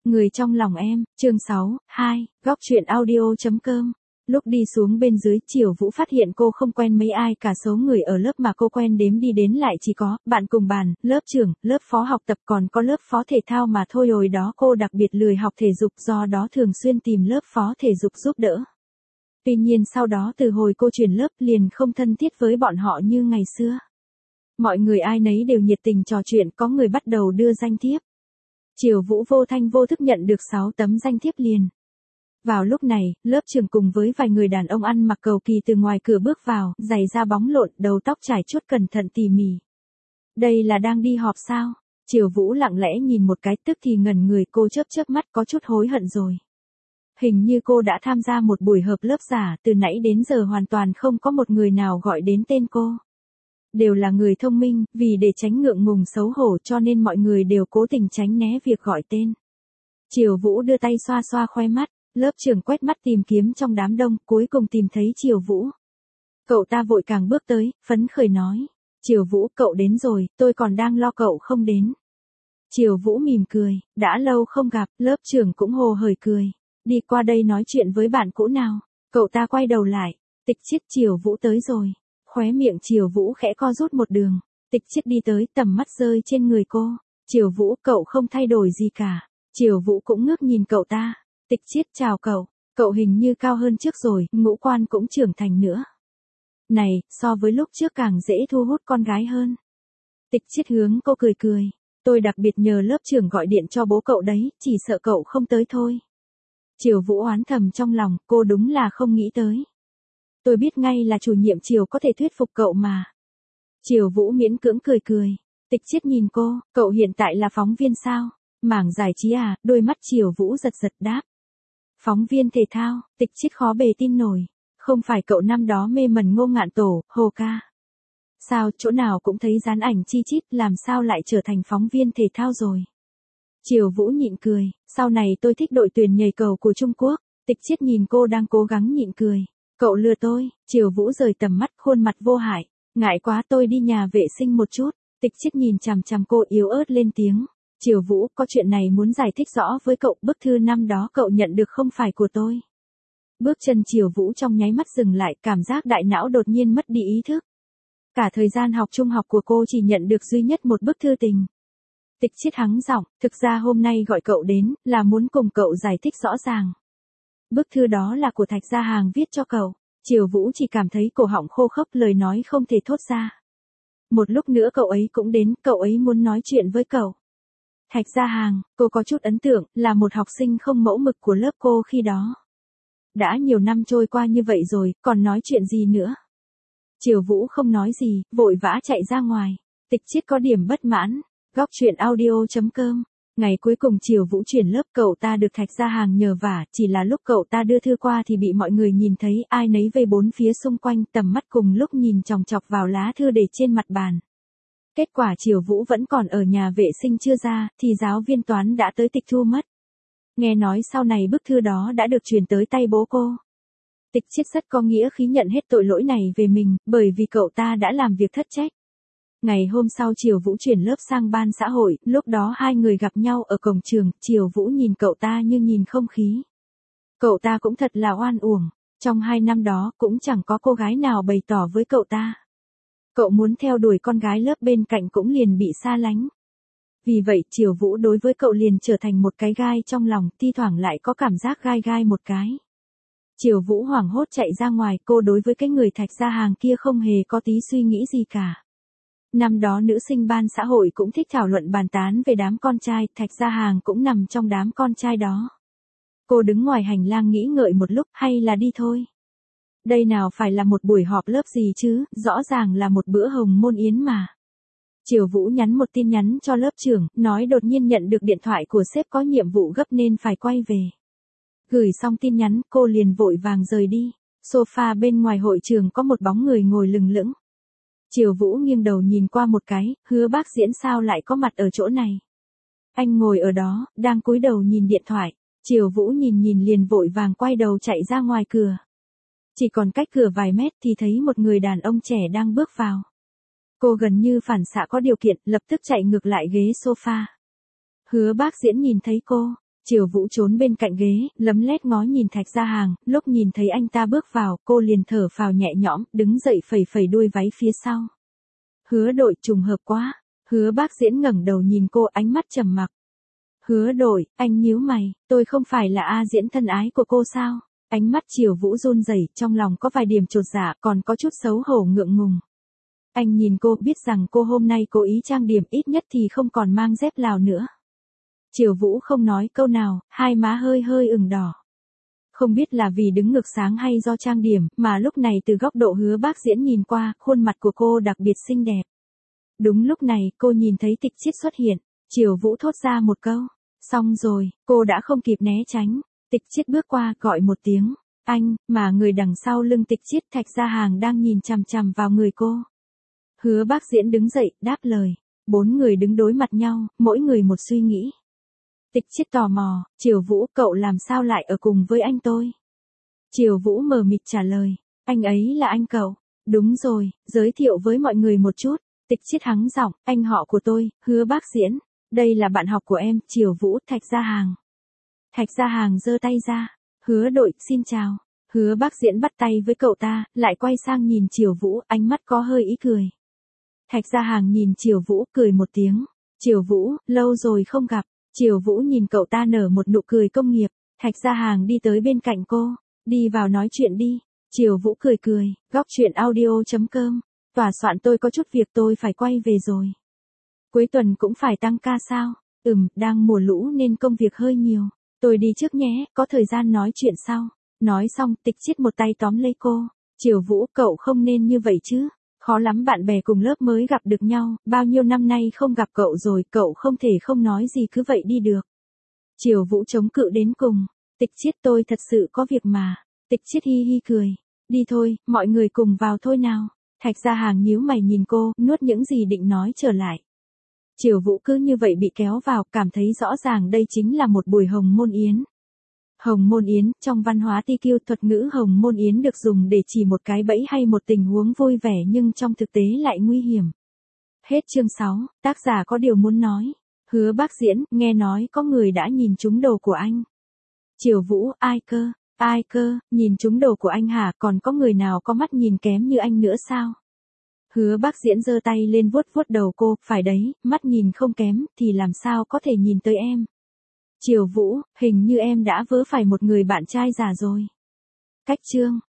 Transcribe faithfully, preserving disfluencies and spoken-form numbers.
Người trong lòng em, chương sáu, hai, góc truyện audio chấm com. Lúc đi xuống bên dưới, Triều Vũ phát hiện cô không quen mấy ai cả, số người ở lớp mà cô quen đếm đi đến lại chỉ có bạn cùng bàn, lớp trưởng, lớp phó học tập, còn có lớp phó thể thao mà thôi. Hồi đó cô đặc biệt lười học thể dục, do đó thường xuyên tìm lớp phó thể dục giúp đỡ. Tuy nhiên sau đó từ hồi cô chuyển lớp liền không thân thiết với bọn họ như ngày xưa. Mọi người ai nấy đều nhiệt tình trò chuyện, có người bắt đầu đưa danh thiếp. Triều Vũ vô thanh vô thức nhận được sáu tấm danh thiếp liền. Vào lúc này, lớp trưởng cùng với vài người đàn ông ăn mặc cầu kỳ từ ngoài cửa bước vào, giày da bóng lộn, đầu tóc trải chuốt cẩn thận tỉ mỉ. Đây là đang đi họp sao? Triều Vũ lặng lẽ nhìn một cái, tức thì ngẩn người, cô chớp chớp mắt, có chút hối hận rồi. Hình như cô đã tham gia một buổi họp lớp giả, từ nãy đến giờ hoàn toàn không có một người nào gọi đến tên cô. Đều là người thông minh, vì để tránh ngượng ngùng xấu hổ cho nên mọi người đều cố tình tránh né việc gọi tên. Triều Vũ đưa tay xoa xoa khoe mắt, lớp trưởng quét mắt tìm kiếm trong đám đông, cuối cùng tìm thấy Triều Vũ. Cậu ta vội càng bước tới, phấn khởi nói. Triều Vũ, cậu đến rồi, tôi còn đang lo cậu không đến. Triều Vũ mỉm cười, đã lâu không gặp, lớp trưởng cũng hồ hởi cười. Đi qua đây nói chuyện với bạn cũ nào. Cậu ta quay đầu lại, Tịch Chiết. Triều Vũ tới rồi. Khóe miệng Triều Vũ khẽ co rút một đường. Tịch Chiết đi tới, tầm mắt rơi trên người cô. Triều Vũ, cậu không thay đổi gì cả. Triều Vũ cũng ngước nhìn cậu ta. Tịch Chiết, chào cậu. Cậu hình như cao hơn trước rồi, ngũ quan cũng trưởng thành nữa. Này, so với lúc trước càng dễ thu hút con gái hơn. Tịch Chiết hướng cô cười cười. Tôi đặc biệt nhờ lớp trưởng gọi điện cho bố cậu đấy, chỉ sợ cậu không tới thôi. Triều Vũ oán thầm trong lòng, cô đúng là không nghĩ tới. Tôi biết ngay là chủ nhiệm Triều có thể thuyết phục cậu mà. Triều Vũ miễn cưỡng cười cười. Tịch Chiết nhìn cô, cậu hiện tại là phóng viên sao? Mảng giải trí à? Đôi mắt Triều Vũ giật giật đáp. Phóng viên thể thao. Tịch Chiết khó bề tin nổi. Không phải cậu năm đó mê mẩn Ngô Ngạn Tổ, Hồ ca. Sao, chỗ nào cũng thấy dán ảnh chi chít, làm sao lại trở thành phóng viên thể thao rồi? Triều Vũ nhịn cười, sau này tôi thích đội tuyển nhảy cầu của Trung Quốc. Tịch Chiết nhìn cô đang cố gắng nhịn cười. Cậu lừa tôi. Triều Vũ rời tầm mắt, khuôn mặt vô hại. Ngại quá, tôi đi nhà vệ sinh một chút. Tịch Chiết nhìn chằm chằm cô, yếu ớt lên tiếng. Triều Vũ, có chuyện này muốn giải thích rõ với cậu, bức thư năm đó cậu nhận được không phải của tôi. Bước chân Triều Vũ trong nháy mắt dừng lại, cảm giác đại não đột nhiên mất đi ý thức. Cả thời gian học trung học của cô chỉ nhận được duy nhất một bức thư tình. Tịch Chiết hắng giọng, thực ra hôm nay gọi cậu đến, là muốn cùng cậu giải thích rõ ràng. Bức thư đó là của Thạch Gia Hàng viết cho cậu. Triều Vũ chỉ cảm thấy cổ họng khô khốc, lời nói không thể thốt ra. Một lúc nữa cậu ấy cũng đến, cậu ấy muốn nói chuyện với cậu. Thạch Gia Hàng, cô có chút ấn tượng, là một học sinh không mẫu mực của lớp cô khi đó. Đã nhiều năm trôi qua như vậy rồi, còn nói chuyện gì nữa? Triều Vũ không nói gì, vội vã chạy ra ngoài. Tịch Chiết có điểm bất mãn. Góc truyện audio chấm com. Ngày cuối cùng Triều Vũ chuyển lớp, cậu ta được Thạch Gia Hàng nhờ vả, chỉ là lúc cậu ta đưa thư qua thì bị mọi người nhìn thấy, ai nấy vây bốn phía xung quanh, tầm mắt cùng lúc nhìn chòng chọc vào lá thư để trên mặt bàn. Kết quả Triều Vũ vẫn còn ở nhà vệ sinh chưa ra, thì giáo viên toán đã tới tịch thu mất. Nghe nói sau này bức thư đó đã được truyền tới tay bố cô. Tịch Chiết rất có nghĩa khí nhận hết tội lỗi này về mình, bởi vì cậu ta đã làm việc thất trách. Ngày hôm sau Triều Vũ chuyển lớp sang ban xã hội, lúc đó hai người gặp nhau ở cổng trường, Triều Vũ nhìn cậu ta như nhìn không khí. Cậu ta cũng thật là oan uổng, trong hai năm đó cũng chẳng có cô gái nào bày tỏ với cậu ta. Cậu muốn theo đuổi con gái lớp bên cạnh cũng liền bị xa lánh. Vì vậy Triều Vũ đối với cậu liền trở thành một cái gai trong lòng, thi thoảng lại có cảm giác gai gai một cái. Triều Vũ hoảng hốt chạy ra ngoài, cô đối với cái người Thạch Gia Hàng kia không hề có tí suy nghĩ gì cả. Năm đó nữ sinh ban xã hội cũng thích thảo luận bàn tán về đám con trai, Thạch Gia Hàng cũng nằm trong đám con trai đó. Cô đứng ngoài hành lang nghĩ ngợi một lúc, hay là đi thôi. Đây nào phải là một buổi họp lớp gì chứ, rõ ràng là một bữa hồng môn yến mà. Triều Vũ nhắn một tin nhắn cho lớp trưởng, nói đột nhiên nhận được điện thoại của sếp có nhiệm vụ gấp nên phải quay về. Gửi xong tin nhắn, cô liền vội vàng rời đi. Sofa bên ngoài hội trường có một bóng người ngồi lừng lững. Triều Vũ nghiêng đầu nhìn qua một cái, Hứa Bác Diễn sao lại có mặt ở chỗ này. Anh ngồi ở đó, đang cúi đầu nhìn điện thoại. Triều Vũ nhìn nhìn liền vội vàng quay đầu chạy ra ngoài cửa. Chỉ còn cách cửa vài mét thì thấy một người đàn ông trẻ đang bước vào. Cô gần như phản xạ có điều kiện, lập tức chạy ngược lại ghế sofa. Hứa Bác Diễn nhìn thấy cô, Triều Vũ trốn bên cạnh ghế, lấm lét ngó nhìn Thạch Gia Hàng, lúc nhìn thấy anh ta bước vào, cô liền thở phào nhẹ nhõm, đứng dậy phẩy phẩy đuôi váy phía sau. Hứa Đội, trùng hợp quá. Hứa Bác Diễn ngẩng đầu nhìn cô, ánh mắt trầm mặc. Hứa Đội, anh nhíu mày, tôi không phải là A Diễn thân ái của cô sao? Ánh mắt Triều Vũ run rẩy, trong lòng có vài điểm chột dạ, còn có chút xấu hổ ngượng ngùng. Anh nhìn cô, biết rằng cô hôm nay cố ý trang điểm, ít nhất thì không còn mang dép Lào nữa. Triều Vũ không nói câu nào, hai má hơi hơi ửng đỏ. Không biết là vì đứng ngược sáng hay do trang điểm, mà lúc này từ góc độ Hứa Bác Diễn nhìn qua, khuôn mặt của cô đặc biệt xinh đẹp. Đúng lúc này, cô nhìn thấy Tịch Chiết xuất hiện, Triều Vũ thốt ra một câu. Xong rồi, cô đã không kịp né tránh. Tịch Chiết bước qua, gọi một tiếng. Anh, mà người đằng sau lưng Tịch Chiết, Thạch Gia Hàng đang nhìn chằm chằm vào người cô. Hứa Bác Diễn đứng dậy, đáp lời. Bốn người đứng đối mặt nhau, mỗi người một suy nghĩ. Tịch Chiết tò mò, Triều Vũ, cậu làm sao lại ở cùng với anh tôi? Triều Vũ mờ mịt trả lời, anh ấy là anh cậu. Đúng rồi, giới thiệu với mọi người một chút. Tịch Chiết hắng giọng, anh họ của tôi, Hứa Bác Diễn. Đây là bạn học của em, Triều Vũ, Thạch Gia Hàng. Thạch Gia Hàng giơ tay ra. Hứa Đội, xin chào. Hứa Bác Diễn bắt tay với cậu ta, lại quay sang nhìn Triều Vũ, ánh mắt có hơi ý cười. Thạch Gia Hàng nhìn Triều Vũ, cười một tiếng. Triều Vũ, lâu rồi không gặp. Triều Vũ nhìn cậu ta nở một nụ cười công nghiệp. Thạch Gia Hàng đi tới bên cạnh cô. Đi vào nói chuyện đi. Triều Vũ cười cười, góc chuyện audio chấm com. Tòa soạn tôi có chút việc tôi phải quay về rồi. Cuối tuần cũng phải tăng ca sao? Ừm, đang mùa lũ nên công việc hơi nhiều. Tôi đi trước nhé, có thời gian nói chuyện sau. Nói xong, Tịch Chiết một tay tóm lấy cô. Triều Vũ, cậu không nên như vậy chứ. Khó lắm bạn bè cùng lớp mới gặp được nhau, bao nhiêu năm nay không gặp cậu rồi, cậu không thể không nói gì cứ vậy đi được. Triều Vũ chống cự đến cùng. Tịch Chiết, tôi thật sự có việc mà. Tịch Chiết hi hi cười. Đi thôi, mọi người cùng vào thôi nào. Thạch Gia Hàng nhíu mày nhìn cô, nuốt những gì định nói trở lại. Triều Vũ cứ như vậy bị kéo vào, cảm thấy rõ ràng đây chính là một buổi hồng môn yến. Hồng môn yến, trong văn hóa ti kiu, thuật ngữ hồng môn yến được dùng để chỉ một cái bẫy hay một tình huống vui vẻ nhưng trong thực tế lại nguy hiểm. Hết chương sáu, tác giả có điều muốn nói. Hứa Bác Diễn, nghe nói có người đã nhìn trúng đồ của anh. Triều Vũ, ai cơ, ai cơ, nhìn trúng đồ của anh hả, còn có người nào có mắt nhìn kém như anh nữa sao? Hứa Bác Diễn giơ tay lên vuốt vuốt đầu cô, phải đấy, mắt nhìn không kém, thì làm sao có thể nhìn tới em. Triều Vũ, hình như em đã vớ phải một người bạn trai già rồi. Cách chương.